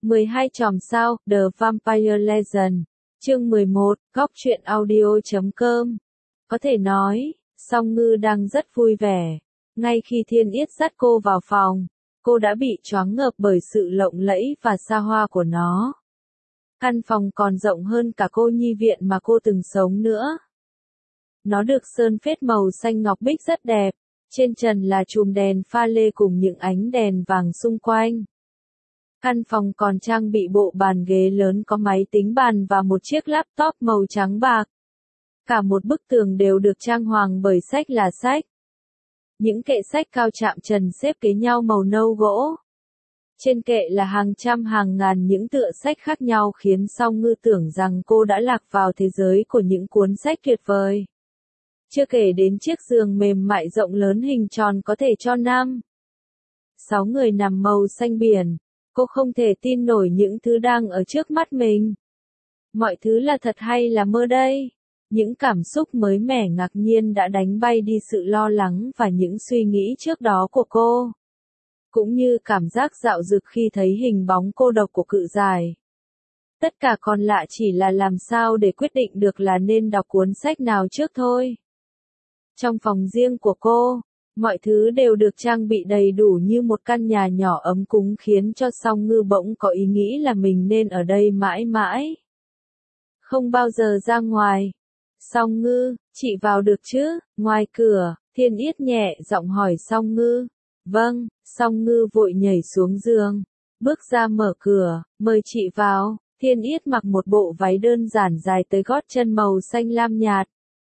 12 chòm sao, The Vampire Legend. Chương 11, góc truyện audio.com. Có thể nói, Song Ngư đang rất vui vẻ. Ngay khi Thiên Yết dắt cô vào phòng, cô đã bị choáng ngợp bởi sự lộng lẫy và xa hoa của nó. Căn phòng còn rộng hơn cả cô nhi viện mà cô từng sống nữa. Nó được sơn phết màu xanh ngọc bích rất đẹp, trên trần là chùm đèn pha lê cùng những ánh đèn vàng xung quanh. Căn phòng còn trang bị bộ bàn ghế lớn có máy tính bàn và một chiếc laptop màu trắng bạc. Cả một bức tường đều được trang hoàng bởi sách là sách. Những kệ sách cao chạm trần xếp kế nhau màu nâu gỗ. Trên kệ là hàng trăm hàng ngàn những tựa sách khác nhau khiến Song Ngư tưởng rằng cô đã lạc vào thế giới của những cuốn sách tuyệt vời. Chưa kể đến chiếc giường mềm mại rộng lớn hình tròn có thể cho 6 người nằm màu xanh biển. Cô không thể tin nổi những thứ đang ở trước mắt mình. Mọi thứ là thật hay là mơ đây? Những cảm xúc mới mẻ ngạc nhiên đã đánh bay đi sự lo lắng và những suy nghĩ trước đó của cô. Cũng như cảm giác dạo dực khi thấy hình bóng cô độc của cự giải. Tất cả còn lại chỉ là làm sao để quyết định được là nên đọc cuốn sách nào trước thôi. Trong phòng riêng của cô, mọi thứ đều được trang bị đầy đủ như một căn nhà nhỏ ấm cúng khiến cho Song Ngư bỗng có ý nghĩ là mình nên ở đây mãi mãi. Không bao giờ ra ngoài. Song Ngư, chị vào được chứ? Ngoài cửa, Thiên Yết nhẹ giọng hỏi Song Ngư. Vâng, Song Ngư vội nhảy xuống giường, bước ra mở cửa, mời chị vào. Thiên Yết mặc một bộ váy đơn giản dài tới gót chân màu xanh lam nhạt.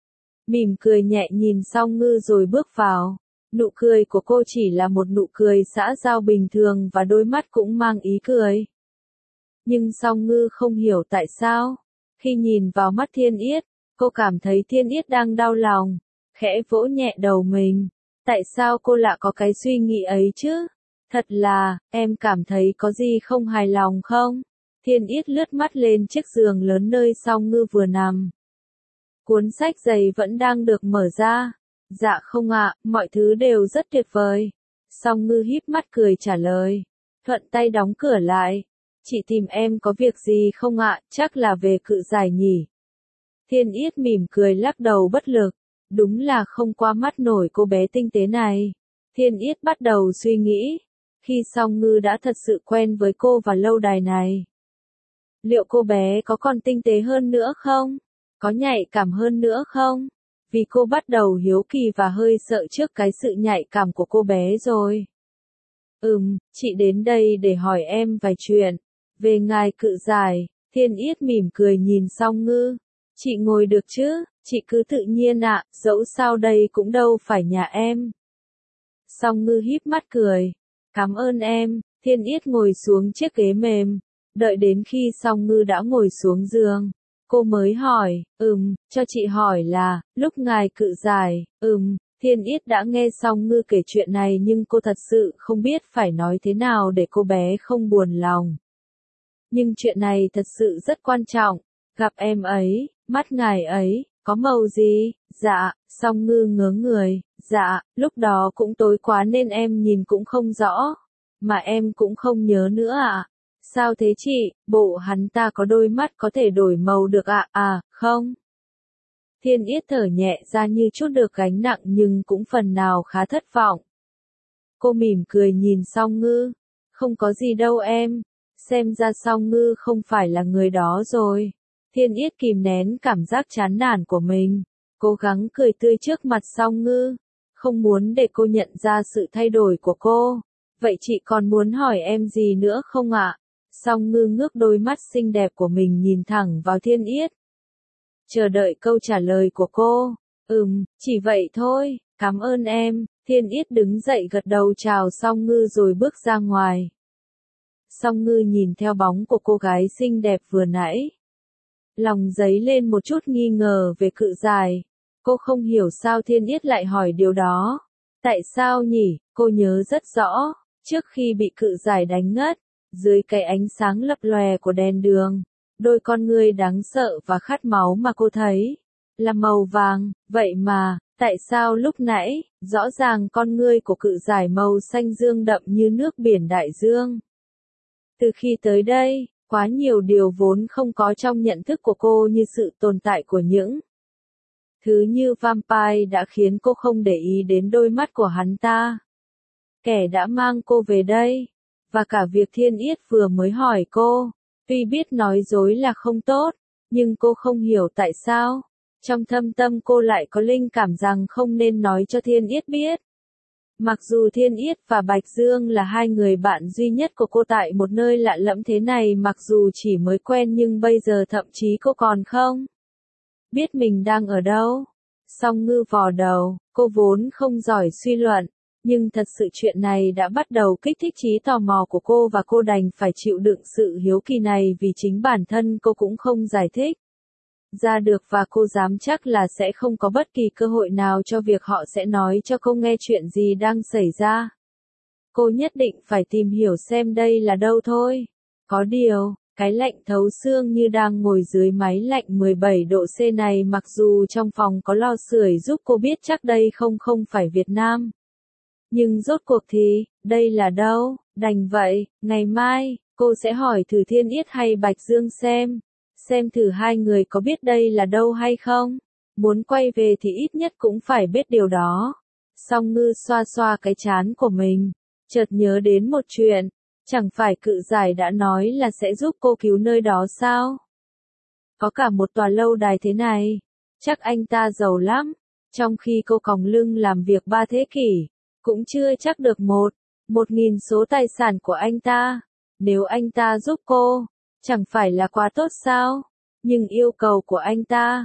Mỉm cười nhẹ nhìn Song Ngư rồi bước vào. Nụ cười của cô chỉ là một nụ cười xã giao bình thường và đôi mắt cũng mang ý cười. Nhưng Song Ngư không hiểu tại sao. Khi nhìn vào mắt Thiên Yết, cô cảm thấy Thiên Yết đang đau lòng, khẽ vỗ nhẹ đầu mình. Tại sao cô lại có cái suy nghĩ ấy chứ? Thật là, em cảm thấy có gì không hài lòng không? Thiên Yết lướt mắt lên chiếc giường lớn nơi Song Ngư vừa nằm. Cuốn sách dày vẫn đang được mở ra. Dạ không ạ, mọi thứ đều rất tuyệt vời. Song Ngư híp mắt cười trả lời. Thuận tay đóng cửa lại. Chị tìm em có việc gì không ạ? Chắc là về cự giải nhỉ? Thiên Yết mỉm cười lắc đầu bất lực. Đúng là không qua mắt nổi cô bé tinh tế này. Thiên Yết bắt đầu suy nghĩ. Khi Song Ngư đã thật sự quen với cô và lâu đài này, liệu cô bé có còn tinh tế hơn nữa không? Có nhạy cảm hơn nữa không? Vì cô bắt đầu hiếu kỳ và hơi sợ trước cái sự nhạy cảm của cô bé rồi. Chị đến đây để hỏi em vài chuyện. Về ngài cự giải, Thiên Yết mỉm cười nhìn Song Ngư. Chị ngồi được chứ, chị cứ tự nhiên ạ, dẫu sao đây cũng đâu phải nhà em. Song Ngư híp mắt cười. Cảm ơn em. Thiên Yết ngồi xuống chiếc ghế mềm. Đợi đến khi Song Ngư đã ngồi xuống giường, cô mới hỏi, cho chị hỏi là, lúc ngài cự giải, Thiên Yết đã nghe Song Ngư kể chuyện này nhưng cô thật sự không biết phải nói thế nào để cô bé không buồn lòng. Nhưng chuyện này thật sự rất quan trọng, gặp em ấy, mắt ngài ấy, có màu gì? Dạ, Song Ngư ngớ người, dạ, lúc đó cũng tối quá nên em nhìn cũng không rõ, mà em cũng không nhớ nữa ạ. Sao thế chị, bộ hắn ta có đôi mắt có thể đổi màu được ạ? Không. Thiên Yết thở nhẹ ra như chút được gánh nặng nhưng cũng phần nào khá thất vọng. Cô mỉm cười nhìn Song Ngư. Không có gì đâu em. Xem ra Song Ngư không phải là người đó rồi. Thiên Yết kìm nén cảm giác chán nản của mình, cố gắng cười tươi trước mặt Song Ngư, không muốn để cô nhận ra sự thay đổi của cô. Vậy chị còn muốn hỏi em gì nữa không ạ? Song Ngư ngước đôi mắt xinh đẹp của mình nhìn thẳng vào Thiên Yết, chờ đợi câu trả lời của cô. Chỉ vậy thôi, cảm ơn em. Thiên Yết đứng dậy gật đầu chào Song Ngư rồi bước ra ngoài. Song Ngư nhìn theo bóng của cô gái xinh đẹp vừa nãy, lòng dấy lên một chút nghi ngờ về cự giải. Cô không hiểu sao Thiên Yết lại hỏi điều đó. Tại sao nhỉ? Cô nhớ rất rõ, trước khi bị cự giải đánh ngất, dưới cái ánh sáng lập lòe của đèn đường, đôi con ngươi đáng sợ và khát máu mà cô thấy là màu vàng. Vậy mà, tại sao lúc nãy, rõ ràng con ngươi của cự giải màu xanh dương đậm như nước biển đại dương? Từ khi tới đây, quá nhiều điều vốn không có trong nhận thức của cô như sự tồn tại của những thứ như vampire đã khiến cô không để ý đến đôi mắt của hắn ta. Kẻ đã mang cô về đây, và cả việc Thiên Yết vừa mới hỏi cô, tuy biết nói dối là không tốt, nhưng cô không hiểu tại sao. Trong thâm tâm cô lại có linh cảm rằng không nên nói cho Thiên Yết biết. Mặc dù Thiên Yết và Bạch Dương là hai người bạn duy nhất của cô tại một nơi lạ lẫm thế này, mặc dù chỉ mới quen nhưng bây giờ thậm chí cô còn không biết mình đang ở đâu. Song Ngư vò đầu, cô vốn không giỏi suy luận, nhưng thật sự chuyện này đã bắt đầu kích thích trí tò mò của cô và cô đành phải chịu đựng sự hiếu kỳ này vì chính bản thân cô cũng không giải thích ra được và cô dám chắc là sẽ không có bất kỳ cơ hội nào cho việc họ sẽ nói cho cô nghe chuyện gì đang xảy ra. Cô nhất định phải tìm hiểu xem đây là đâu thôi. Có điều, cái lạnh thấu xương như đang ngồi dưới máy lạnh 17 độ C này mặc dù trong phòng có lò sưởi giúp cô biết chắc đây không phải Việt Nam. Nhưng rốt cuộc thì, đây là đâu? Đành vậy, ngày mai, cô sẽ hỏi thử Thiên Yết hay Bạch Dương xem thử hai người có biết đây là đâu hay không. Muốn quay về thì ít nhất cũng phải biết điều đó. Song Ngư xoa xoa cái trán của mình, chợt nhớ đến một chuyện, chẳng phải Cự Giải đã nói là sẽ giúp cô cứu nơi đó sao? Có cả một tòa lâu đài thế này, chắc anh ta giàu lắm, trong khi cô còng lưng làm việc 3 thế kỷ, cũng chưa chắc được 1.000 số tài sản của anh ta. Nếu anh ta giúp cô, chẳng phải là quá tốt sao? Nhưng yêu cầu của anh ta,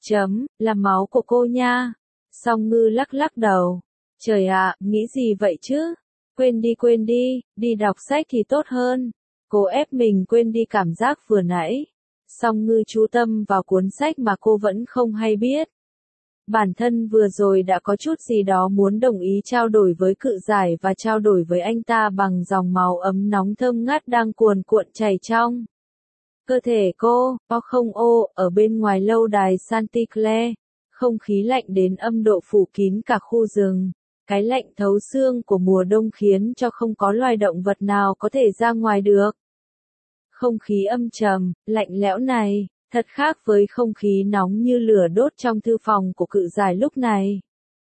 là máu của cô nha. Song Ngư lắc lắc đầu. Trời ạ, nghĩ gì vậy chứ? Quên đi, đi đọc sách thì tốt hơn. Cô ép mình quên đi cảm giác vừa nãy. Song Ngư chú tâm vào cuốn sách mà cô vẫn không hay biết. Bản thân vừa rồi đã có chút gì đó muốn đồng ý trao đổi với Cự Giải và trao đổi với anh ta bằng dòng máu ấm nóng thơm ngát đang cuồn cuộn chảy trong cơ thể cô. Ở bên ngoài lâu đài Chanticleer, không khí lạnh đến âm độ phủ kín cả khu rừng. Cái lạnh thấu xương của mùa đông khiến cho không có loài động vật nào có thể ra ngoài được. Không khí âm trầm, lạnh lẽo này, thật khác với không khí nóng như lửa đốt trong thư phòng của Cự Giải lúc này.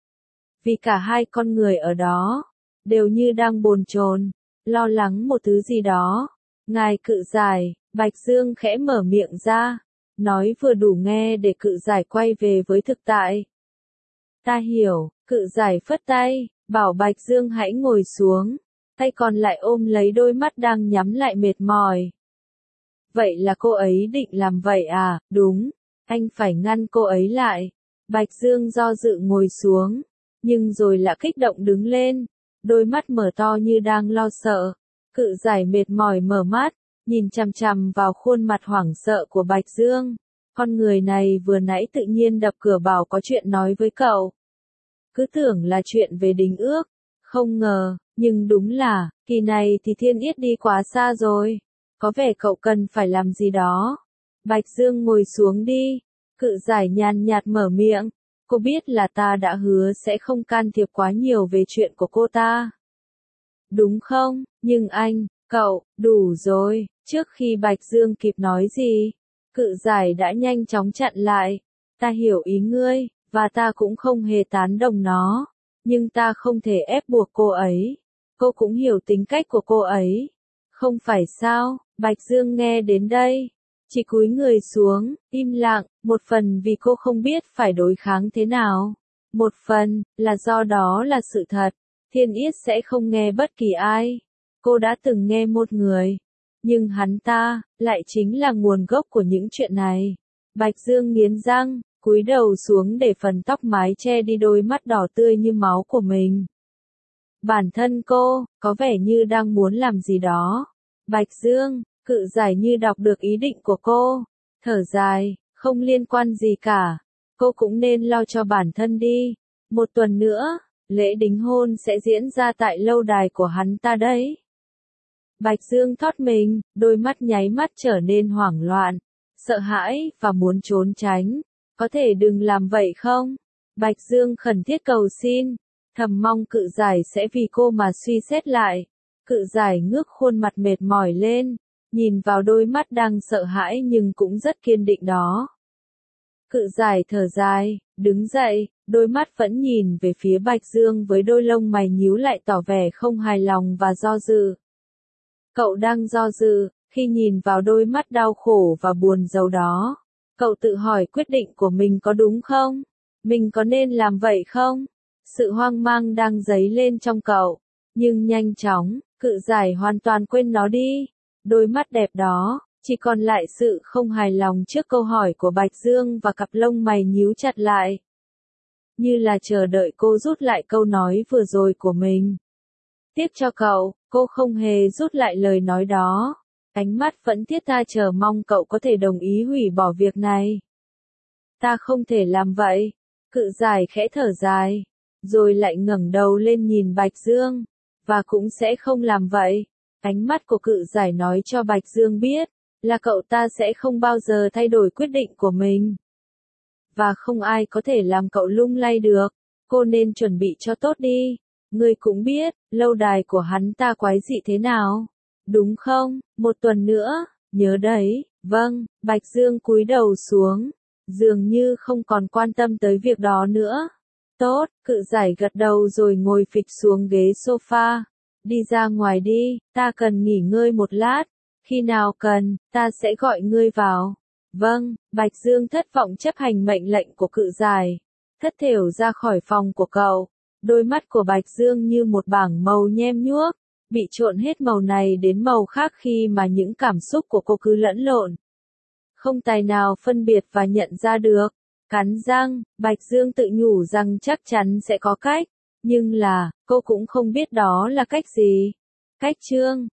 Vì cả hai con người ở đó, đều như đang bồn chồn, lo lắng một thứ gì đó. Ngài Cự Giải, Bạch Dương khẽ mở miệng ra, nói vừa đủ nghe để Cự Giải quay về với thực tại. Ta hiểu, Cự Giải phất tay, bảo Bạch Dương hãy ngồi xuống, tay còn lại ôm lấy đôi mắt đang nhắm lại mệt mỏi. Vậy là cô ấy định làm vậy à? Đúng, anh phải ngăn cô ấy lại. Bạch Dương do dự ngồi xuống, nhưng rồi lại kích động đứng lên, đôi mắt mở to như đang lo sợ. Cự Giải mệt mỏi mở mắt, nhìn chằm chằm vào khuôn mặt hoảng sợ của Bạch Dương. Con người này vừa nãy tự nhiên đập cửa bảo có chuyện nói với cậu. Cứ tưởng là chuyện về đính ước, không ngờ, nhưng đúng là, kỳ này thì Thiên Yết đi quá xa rồi. Có vẻ cậu cần phải làm gì đó. Bạch Dương ngồi xuống đi. Cự Giải nhàn nhạt mở miệng. Cô biết là ta đã hứa sẽ không can thiệp quá nhiều về chuyện của cô ta. Đúng không? Nhưng cậu, đủ rồi. Trước khi Bạch Dương kịp nói gì, Cự Giải đã nhanh chóng chặn lại. Ta hiểu ý ngươi, và ta cũng không hề tán đồng nó. Nhưng ta không thể ép buộc cô ấy. Cô cũng hiểu tính cách của cô ấy. Không phải sao? Bạch Dương nghe đến đây, chỉ cúi người xuống, im lặng, một phần vì cô không biết phải đối kháng thế nào. Một phần, là do đó là sự thật. Thiên Yết sẽ không nghe bất kỳ ai. Cô đã từng nghe một người. Nhưng hắn ta, lại chính là nguồn gốc của những chuyện này. Bạch Dương nghiến răng, cúi đầu xuống để phần tóc mái che đi đôi mắt đỏ tươi như máu của mình. Bản thân cô, có vẻ như đang muốn làm gì đó. Bạch Dương, Cự Giải như đọc được ý định của cô. Thở dài, không liên quan gì cả. Cô cũng nên lo cho bản thân đi. Một tuần nữa, lễ đính hôn sẽ diễn ra tại lâu đài của hắn ta đấy. Bạch Dương thót mình, đôi mắt nháy mắt trở nên hoảng loạn, sợ hãi, và muốn trốn tránh. Có thể đừng làm vậy không? Bạch Dương khẩn thiết cầu xin, thầm mong Cự Giải sẽ vì cô mà suy xét lại. Cự giải ngước khuôn mặt mệt mỏi lên, nhìn vào đôi mắt đang sợ hãi nhưng cũng rất kiên định đó. Cự giải thở dài, đứng dậy, đôi mắt vẫn nhìn về phía Bạch Dương với đôi lông mày nhíu lại tỏ vẻ không hài lòng và do dự. Cậu đang do dự, khi nhìn vào đôi mắt đau khổ và buồn rầu đó. Cậu tự hỏi quyết định của mình có đúng không? Mình có nên làm vậy không? Sự hoang mang đang dấy lên trong cậu. Nhưng nhanh chóng, cự giải hoàn toàn quên nó đi. Đôi mắt đẹp đó, chỉ còn lại sự không hài lòng trước câu hỏi của Bạch Dương và cặp lông mày nhíu chặt lại. Như là chờ đợi cô rút lại câu nói vừa rồi của mình. Tiếc cho cậu, cô không hề rút lại lời nói đó. Ánh mắt vẫn thiết tha chờ mong cậu có thể đồng ý hủy bỏ việc này. Ta không thể làm vậy. Cự giải khẽ thở dài. Rồi lại ngẩng đầu lên nhìn Bạch Dương. Và cũng sẽ không làm vậy. Ánh mắt của cự giải nói cho Bạch Dương biết. Là cậu ta sẽ không bao giờ thay đổi quyết định của mình. Và không ai có thể làm cậu lung lay được. Cô nên chuẩn bị cho tốt đi. Ngươi cũng biết, lâu đài của hắn ta quái dị thế nào. Đúng không? Một tuần nữa, nhớ đấy. Vâng, Bạch Dương cúi đầu xuống. Dường như không còn quan tâm tới việc đó nữa. Tốt, cự giải gật đầu rồi ngồi phịch xuống ghế sofa. Đi ra ngoài đi, ta cần nghỉ ngơi một lát. Khi nào cần, ta sẽ gọi ngươi vào. Vâng, Bạch Dương thất vọng chấp hành mệnh lệnh của cự giải. Thất thểu ra khỏi phòng của cậu. Đôi mắt của Bạch Dương như một bảng màu nhem nhuốc, bị trộn hết màu này đến màu khác khi mà những cảm xúc của cô cứ lẫn lộn. Không tài nào phân biệt và nhận ra được. Cắn răng, Bạch Dương tự nhủ rằng chắc chắn sẽ có cách, nhưng là, cô cũng không biết đó là cách gì. Cách chương